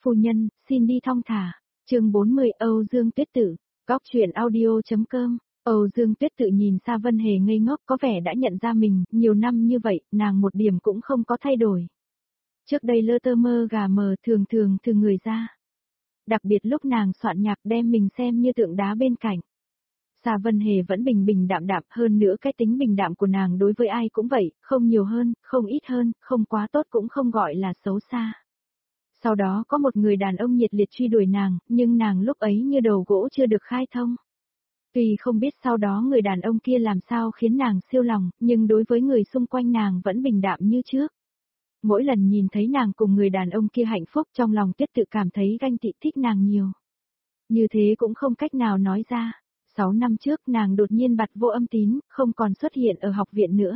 Phu nhân, xin đi thong thả. Chương 40 Âu Dương Tuyết Tự. Góc truyện audio.com. Âu Dương Tuyết Tự nhìn Sa Vân Hề ngây ngốc, có vẻ đã nhận ra mình, nhiều năm như vậy, nàng một điểm cũng không có thay đổi. Trước đây lơ tơ mơ gà mờ thường người ra. Đặc biệt lúc nàng soạn nhạc đem mình xem như tượng đá bên cạnh. Sa Vân Hề vẫn bình đạm hơn nữa cái tính bình đạm của nàng đối với ai cũng vậy, không nhiều hơn, không ít hơn, không quá tốt cũng không gọi là xấu xa. Sau đó có một người đàn ông nhiệt liệt truy đuổi nàng, nhưng nàng lúc ấy như đầu gỗ chưa được khai thông. Tuy không biết sau đó người đàn ông kia làm sao khiến nàng siêu lòng, nhưng đối với người xung quanh nàng vẫn bình đạm như trước. Mỗi lần nhìn thấy nàng cùng người đàn ông kia hạnh phúc trong lòng Tuyết Tự cảm thấy ganh tị thích nàng nhiều. Như thế cũng không cách nào nói ra. 6 năm trước nàng đột nhiên bặt vô âm tín, không còn xuất hiện ở học viện nữa.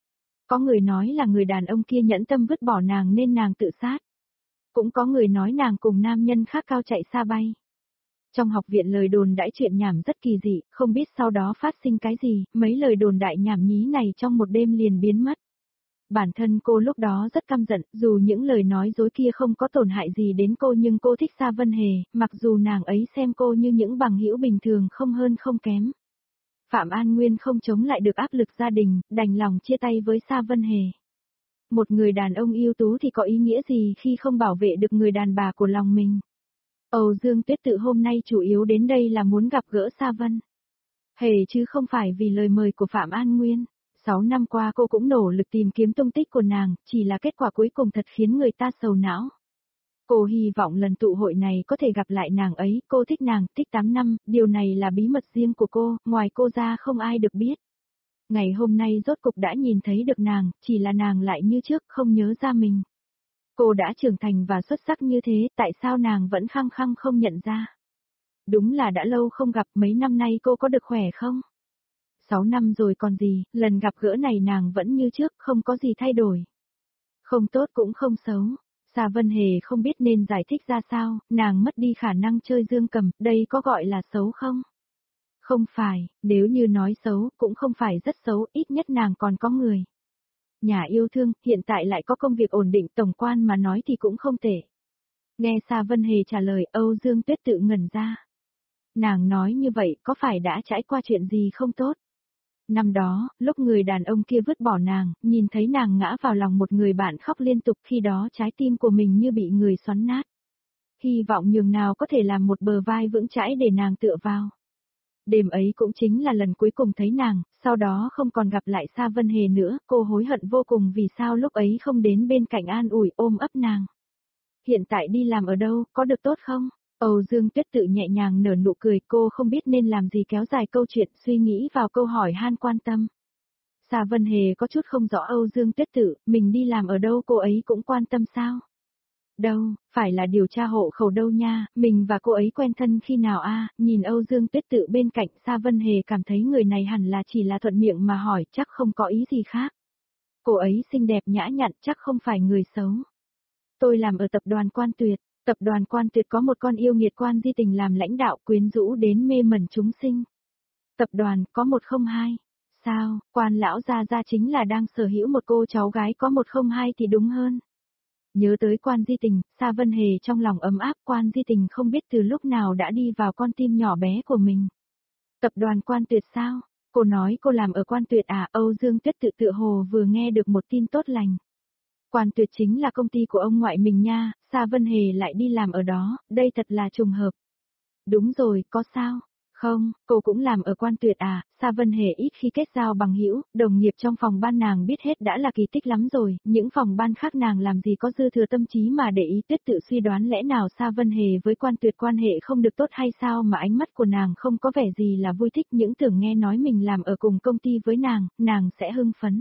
Có người nói là người đàn ông kia nhẫn tâm vứt bỏ nàng nên nàng tự sát. Cũng có người nói nàng cùng nam nhân khác cao chạy xa bay. Trong học viện lời đồn đãi chuyện nhảm rất kỳ dị, không biết sau đó phát sinh cái gì, mấy lời đồn đại nhảm nhí này trong một đêm liền biến mất. Bản thân cô lúc đó rất căm giận, dù những lời nói dối kia không có tổn hại gì đến cô nhưng cô thích Sa Vân Hề, mặc dù nàng ấy xem cô như những bằng hữu bình thường không hơn không kém. Phạm An Nguyên không chống lại được áp lực gia đình, đành lòng chia tay với Sa Vân Hề. Một người đàn ông ưu tú thì có ý nghĩa gì khi không bảo vệ được người đàn bà của lòng mình. Âu Dương Tuyết Tự hôm nay chủ yếu đến đây là muốn gặp gỡ Sa Vân Hề chứ không phải vì lời mời của Phạm An Nguyên. 6 năm qua cô cũng nỗ lực tìm kiếm tung tích của nàng, chỉ là kết quả cuối cùng thật khiến người ta sầu não. Cô hy vọng lần tụ hội này có thể gặp lại nàng ấy, cô thích nàng, thích 8 năm, điều này là bí mật riêng của cô, ngoài cô ra không ai được biết. Ngày hôm nay rốt cục đã nhìn thấy được nàng, chỉ là nàng lại như trước không nhớ ra mình. Cô đã trưởng thành và xuất sắc như thế, tại sao nàng vẫn khăng khăng không nhận ra? Đúng là đã lâu không gặp, mấy năm nay cô có được khỏe không? 6 năm rồi còn gì, lần gặp gỡ này nàng vẫn như trước, không có gì thay đổi. Không tốt cũng không xấu. Sa Vân Hề không biết nên giải thích ra sao, nàng mất đi khả năng chơi dương cầm, đây có gọi là xấu không? Không phải, nếu như nói xấu, cũng không phải rất xấu, ít nhất nàng còn có người. Nhà yêu thương, hiện tại lại có công việc ổn định, tổng quan mà nói thì cũng không tệ. Nghe Sa Vân Hề trả lời, Âu Dương Tuyết Tự ngẩn ra. Nàng nói như vậy, có phải đã trải qua chuyện gì không tốt? Năm đó, lúc người đàn ông kia vứt bỏ nàng, nhìn thấy nàng ngã vào lòng một người bạn khóc liên tục, khi đó trái tim của mình như bị người xoắn nát. Hy vọng nhường nào có thể làm một bờ vai vững chãi để nàng tựa vào. Đêm ấy cũng chính là lần cuối cùng thấy nàng, sau đó không còn gặp lại Sa Vân Hề nữa, cô hối hận vô cùng vì sao lúc ấy không đến bên cạnh an ủi ôm ấp nàng. Hiện tại đi làm ở đâu, có được tốt không? Âu Dương Tuyết Tự nhẹ nhàng nở nụ cười, cô không biết nên làm gì kéo dài câu chuyện, suy nghĩ vào câu hỏi han quan tâm. Sa Vân Hề có chút không rõ Âu Dương Tuyết Tự, mình đi làm ở đâu cô ấy cũng quan tâm sao? Đâu, phải là điều tra hộ khẩu đâu nha, mình và cô ấy quen thân khi nào a? Nhìn Âu Dương Tuyết Tự bên cạnh, Sa Vân Hề cảm thấy người này hẳn là chỉ là thuận miệng mà hỏi, chắc không có ý gì khác. Cô ấy xinh đẹp nhã nhặn, chắc không phải người xấu. Tôi làm ở tập đoàn Quan Tuyệt. Tập đoàn Quan Tuyệt có một con yêu nghiệt Quan Di Tình làm lãnh đạo, quyến rũ đến mê mẩn chúng sinh. Tập đoàn có 102. Sao, Quan lão gia chính là đang sở hữu một cô cháu gái có 102 thì đúng hơn. Nhớ tới Quan Di Tình, Sa Vân Hề trong lòng ấm áp, Quan Di Tình không biết từ lúc nào đã đi vào con tim nhỏ bé của mình. Tập đoàn Quan Tuyệt sao? Cô nói cô làm ở Quan Tuyệt à? Âu Dương Tuyết Tự tựa hồ vừa nghe được một tin tốt lành. Quan Tuyệt chính là công ty của ông ngoại mình nha, Sa Vân Hề lại đi làm ở đó, đây thật là trùng hợp. Đúng rồi, có sao? Không, cô cũng làm ở Quan Tuyệt à? Sa Vân Hề ít khi kết giao bằng hữu, đồng nghiệp trong phòng ban nàng biết hết đã là kỳ tích lắm rồi, những phòng ban khác nàng làm gì có dư thừa tâm trí mà để ý. Tuyết Tự suy đoán lẽ nào Sa Vân Hề với Quan Tuyệt quan hệ không được tốt hay sao mà ánh mắt của nàng không có vẻ gì là vui thích, những tưởng nghe nói mình làm ở cùng công ty với nàng sẽ hưng phấn.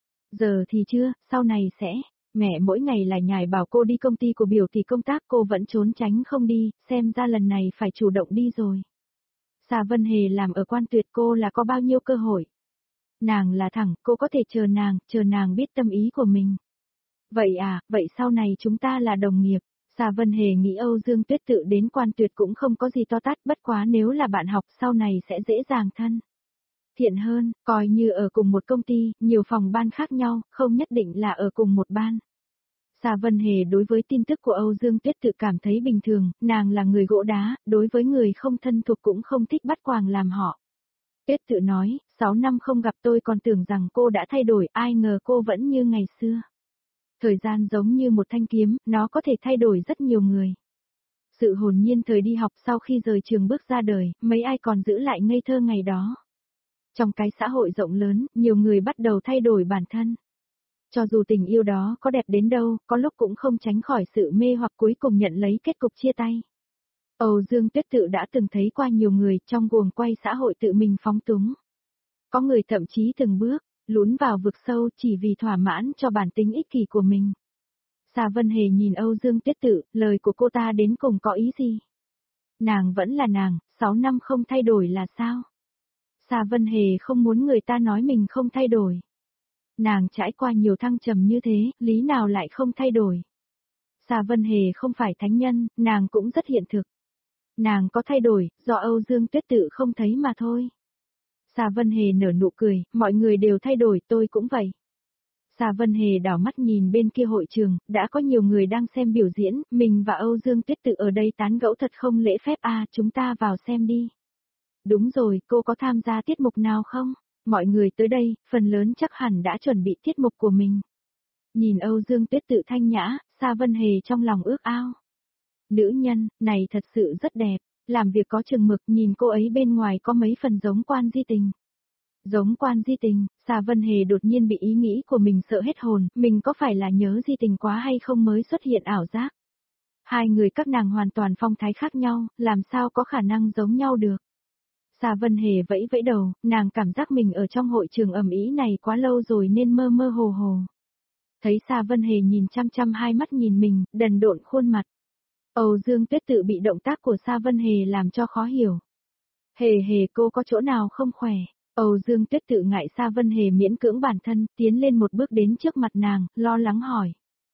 Giờ thì chưa, sau này sẽ. Mẹ mỗi ngày lại nhài bảo cô đi công ty của biểu tỷ công tác, cô vẫn trốn tránh không đi, xem ra lần này phải chủ động đi rồi. Sa Vân Hề làm ở Quan Tuyệt, cô là có bao nhiêu cơ hội? Nàng là thẳng, cô có thể chờ nàng biết tâm ý của mình. Vậy à, vậy sau này chúng ta là đồng nghiệp. Sa Vân Hề nghĩ Âu Dương Tuyết Tự đến Quan Tuyệt cũng không có gì to tát, bất quá nếu là bạn học sau này sẽ dễ dàng thân thiện hơn, coi như ở cùng một công ty, nhiều phòng ban khác nhau, không nhất định là ở cùng một ban. Sa Vân Hề đối với tin tức của Âu Dương Tuyết tự cảm thấy bình thường, nàng là người gỗ đá, đối với người không thân thuộc cũng không thích bắt quàng làm họ. Tuyết tự nói, 6 năm không gặp tôi còn tưởng rằng cô đã thay đổi, ai ngờ cô vẫn như ngày xưa. Thời gian giống như một thanh kiếm, nó có thể thay đổi rất nhiều người. Sự hồn nhiên thời đi học sau khi rời trường bước ra đời, mấy ai còn giữ lại ngây thơ ngày đó. Trong cái xã hội rộng lớn, nhiều người bắt đầu thay đổi bản thân. Cho dù tình yêu đó có đẹp đến đâu, có lúc cũng không tránh khỏi sự mê hoặc cuối cùng nhận lấy kết cục chia tay. Âu Dương Tuyết tự đã từng thấy qua nhiều người trong guồng quay xã hội tự mình phóng túng. Có người thậm chí từng bước, lún vào vực sâu chỉ vì thỏa mãn cho bản tính ích kỷ của mình. Sa Vân Hề nhìn Âu Dương Tuyết tự, lời của cô ta đến cùng có ý gì? Nàng vẫn là nàng, 6 năm không thay đổi là sao? Sa Vân Hề không muốn người ta nói mình không thay đổi. Nàng trải qua nhiều thăng trầm như thế, lý nào lại không thay đổi? Sa Vân Hề không phải thánh nhân, nàng cũng rất hiện thực. Nàng có thay đổi, do Âu Dương Tuyết tự không thấy mà thôi. Sa Vân Hề nở nụ cười, mọi người đều thay đổi, tôi cũng vậy. Sa Vân Hề đảo mắt nhìn bên kia hội trường, đã có nhiều người đang xem biểu diễn, mình và Âu Dương Tuyết tự ở đây tán gẫu thật không lễ phép chúng ta vào xem đi. Đúng rồi, cô có tham gia tiết mục nào không? Mọi người tới đây, phần lớn chắc hẳn đã chuẩn bị tiết mục của mình. Nhìn Âu Dương Tuyết tự thanh nhã, Sa Vân Hề trong lòng ước ao. Nữ nhân, này thật sự rất đẹp, làm việc có chừng mực, nhìn cô ấy bên ngoài có mấy phần giống Quan Di Tình. Giống Quan Di Tình, Sa Vân Hề đột nhiên bị ý nghĩ của mình sợ hết hồn, mình có phải là nhớ Di Tình quá hay không mới xuất hiện ảo giác. Hai người các nàng hoàn toàn phong thái khác nhau, làm sao có khả năng giống nhau được. Sa Vân Hề vẫy vẫy đầu, nàng cảm giác mình ở trong hội trường ầm ĩ này quá lâu rồi nên mơ mơ hồ hồ. Thấy Sa Vân Hề nhìn chăm chăm hai mắt nhìn mình, đần độn khuôn mặt. Âu Dương Tuyết tự bị động tác của Sa Vân Hề làm cho khó hiểu. Hề hề cô có chỗ nào không khỏe? Âu Dương Tuyết tự ngại Sa Vân Hề miễn cưỡng bản thân, tiến lên một bước đến trước mặt nàng, lo lắng hỏi.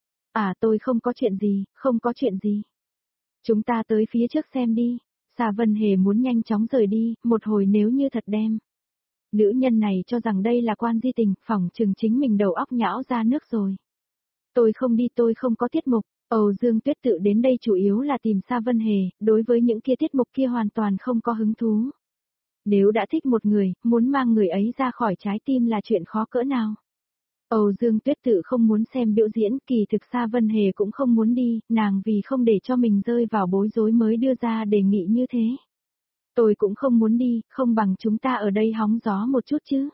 Tôi không có chuyện gì, không có chuyện gì. Chúng ta tới phía trước xem đi. Sa Vân Hề muốn nhanh chóng rời đi, một hồi nếu như thật đem. Nữ nhân này cho rằng đây là Quan Di Tình, phỏng chừng chính mình đầu óc nhão ra nước rồi. Tôi không đi, tôi không có tiết mục. Âu Dương Tuyết tự đến đây chủ yếu là tìm Sa Vân Hề, đối với những kia tiết mục kia hoàn toàn không có hứng thú. Nếu đã thích một người, muốn mang người ấy ra khỏi trái tim là chuyện khó cỡ nào. Âu Dương Tuyết tự không muốn xem biểu diễn, kỳ thực Sa Vân Hề cũng không muốn đi, nàng vì không để cho mình rơi vào bối rối mới đưa ra đề nghị như thế. Tôi cũng không muốn đi, không bằng chúng ta ở đây hóng gió một chút chứ.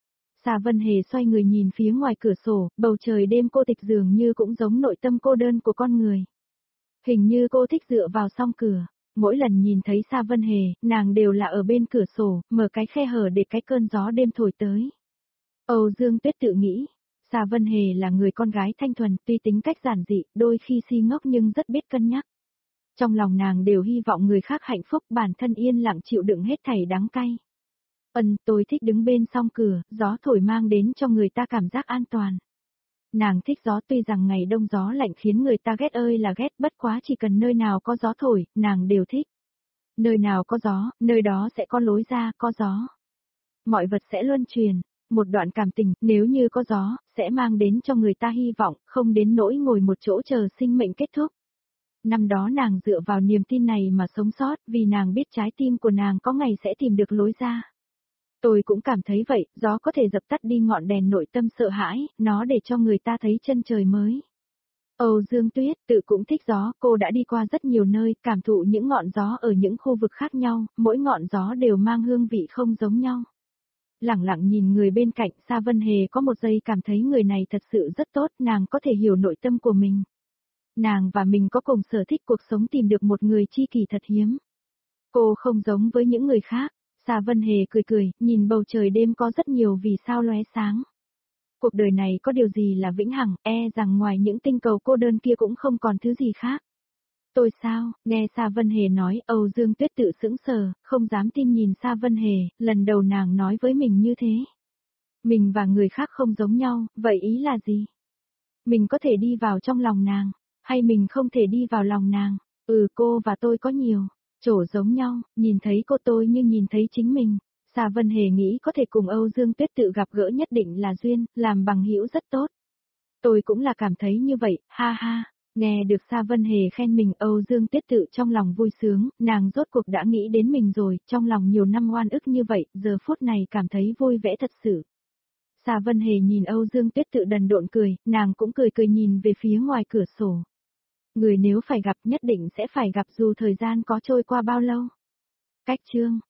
Sa Vân Hề xoay người nhìn phía ngoài cửa sổ, bầu trời đêm cô tịch dường như cũng giống nội tâm cô đơn của con người. Hình như cô thích dựa vào song cửa. Mỗi lần nhìn thấy Sa Vân Hề, nàng đều là ở bên cửa sổ, mở cái khe hở để cái cơn gió đêm thổi tới. Âu Dương Tuyết tự nghĩ, Sa Vân Hề là người con gái thanh thuần, tuy tính cách giản dị, đôi khi si ngốc nhưng rất biết cân nhắc. Trong lòng nàng đều hy vọng người khác hạnh phúc, bản thân yên lặng chịu đựng hết thảy đắng cay. Tôi thích đứng bên song cửa, gió thổi mang đến cho người ta cảm giác an toàn. Nàng thích gió, tuy rằng ngày đông gió lạnh khiến người ta ghét ơi là ghét, bất quá chỉ cần nơi nào có gió thổi, nàng đều thích. Nơi nào có gió, nơi đó sẽ có lối ra, có gió. Mọi vật sẽ luân truyền, một đoạn cảm tình, nếu như có gió, sẽ mang đến cho người ta hy vọng, không đến nỗi ngồi một chỗ chờ sinh mệnh kết thúc. Năm đó nàng dựa vào niềm tin này mà sống sót, vì nàng biết trái tim của nàng có ngày sẽ tìm được lối ra. Tôi cũng cảm thấy vậy, gió có thể dập tắt đi ngọn đèn nội tâm sợ hãi, nó để cho người ta thấy chân trời mới. Âu Dương Tuyết tự cũng thích gió, cô đã đi qua rất nhiều nơi, cảm thụ những ngọn gió ở những khu vực khác nhau, mỗi ngọn gió đều mang hương vị không giống nhau. Lẳng lặng nhìn người bên cạnh, Sa Vân Hề có một giây cảm thấy người này thật sự rất tốt, nàng có thể hiểu nội tâm của mình. Nàng và mình có cùng sở thích cuộc sống, tìm được một người tri kỷ thật hiếm. Cô không giống với những người khác. Sa Vân Hề cười cười, nhìn bầu trời đêm có rất nhiều vì sao lóe sáng. Cuộc đời này có điều gì là vĩnh hằng, rằng ngoài những tinh cầu cô đơn kia cũng không còn thứ gì khác. Tôi sao, nghe Sa Vân Hề nói, Âu Dương Tuyết tự sững sờ, không dám tin nhìn Sa Vân Hề, lần đầu nàng nói với mình như thế. Mình và người khác không giống nhau, vậy ý là gì? Mình có thể đi vào trong lòng nàng, hay mình không thể đi vào lòng nàng? Cô và tôi có nhiều chỗ giống nhau, nhìn thấy cô tôi như nhìn thấy chính mình. Sa Vân Hề nghĩ có thể cùng Âu Dương Tuyết tự gặp gỡ nhất định là duyên, làm bằng hữu rất tốt. Tôi cũng là cảm thấy như vậy, ha ha. Nghe được Sa Vân Hề khen mình, Âu Dương Tuyết Tự trong lòng vui sướng, nàng rốt cuộc đã nghĩ đến mình rồi, trong lòng nhiều năm oan ức như vậy, giờ phút này cảm thấy vui vẻ thật sự. Sa Vân Hề nhìn Âu Dương Tuyết Tự đần độn cười, nàng cũng cười cười nhìn về phía ngoài cửa sổ. Người nếu phải gặp nhất định sẽ phải gặp dù thời gian có trôi qua bao lâu. Cách chương